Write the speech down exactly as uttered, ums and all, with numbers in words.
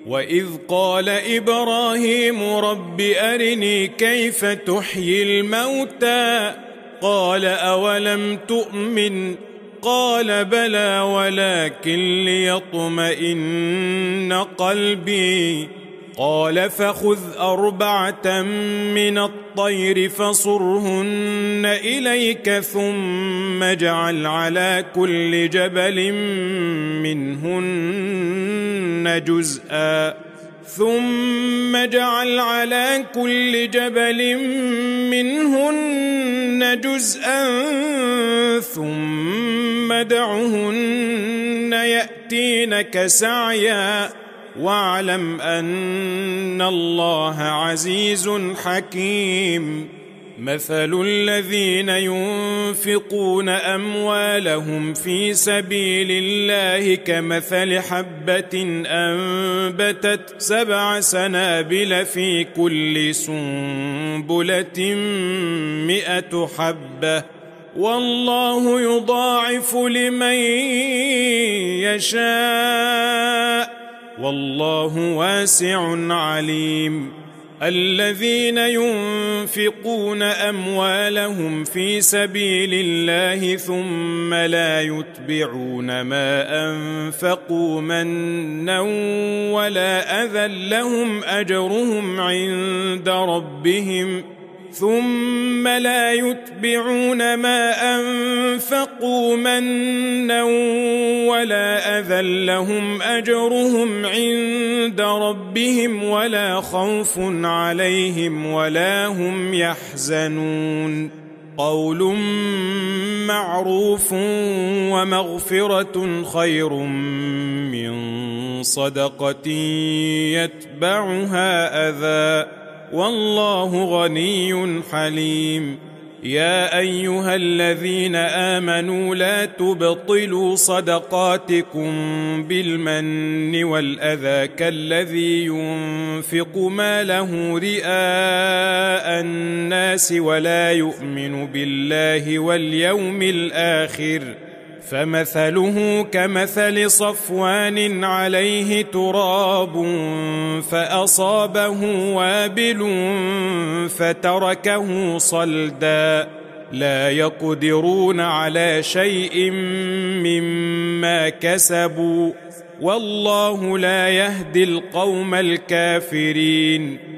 وإذ قال إبراهيم رب أرني كيف تحيي الموتى قال أولم تؤمن قال بلى ولكن ليطمئن قلبي قال فخذ أربعة من الطير فصرهن إليك ثم اجعل على كل جبل منهن جزءا ثم اجعل على كل جبل منهن جزءا ثم ادعهن يأتينك سعيا واعلم أن الله عزيز حكيم مثل الذين ينفقون أموالهم في سبيل الله كمثل حبة أنبتت سبع سنابل في كل سنبلة مئة حبة والله يضاعف لمن يشاء والله واسع عليم الذين ينفقون أموالهم في سبيل الله ثم لا يتبعون ما أنفقوا منا ولا أذى لهم أجرهم عند ربهم ثم لا يتبعون ما أنفقوا منا ولا أذى لهم أجرهم عند ربهم ولا خوف عليهم ولا هم يحزنون قول معروف ومغفرة خير من صدقة يتبعها أذى والله غني حليم يا أيها الذين آمنوا لا تبطلوا صدقاتكم بالمن والأذى كالذي ينفق ماله رئاء الناس ولا يؤمن بالله واليوم الآخر فمثله كمثل صفوان عليه تراب فأصابه وابل فتركه صلدا لا يقدرون على شيء مما كسبوا والله لا يهدي القوم الكافرين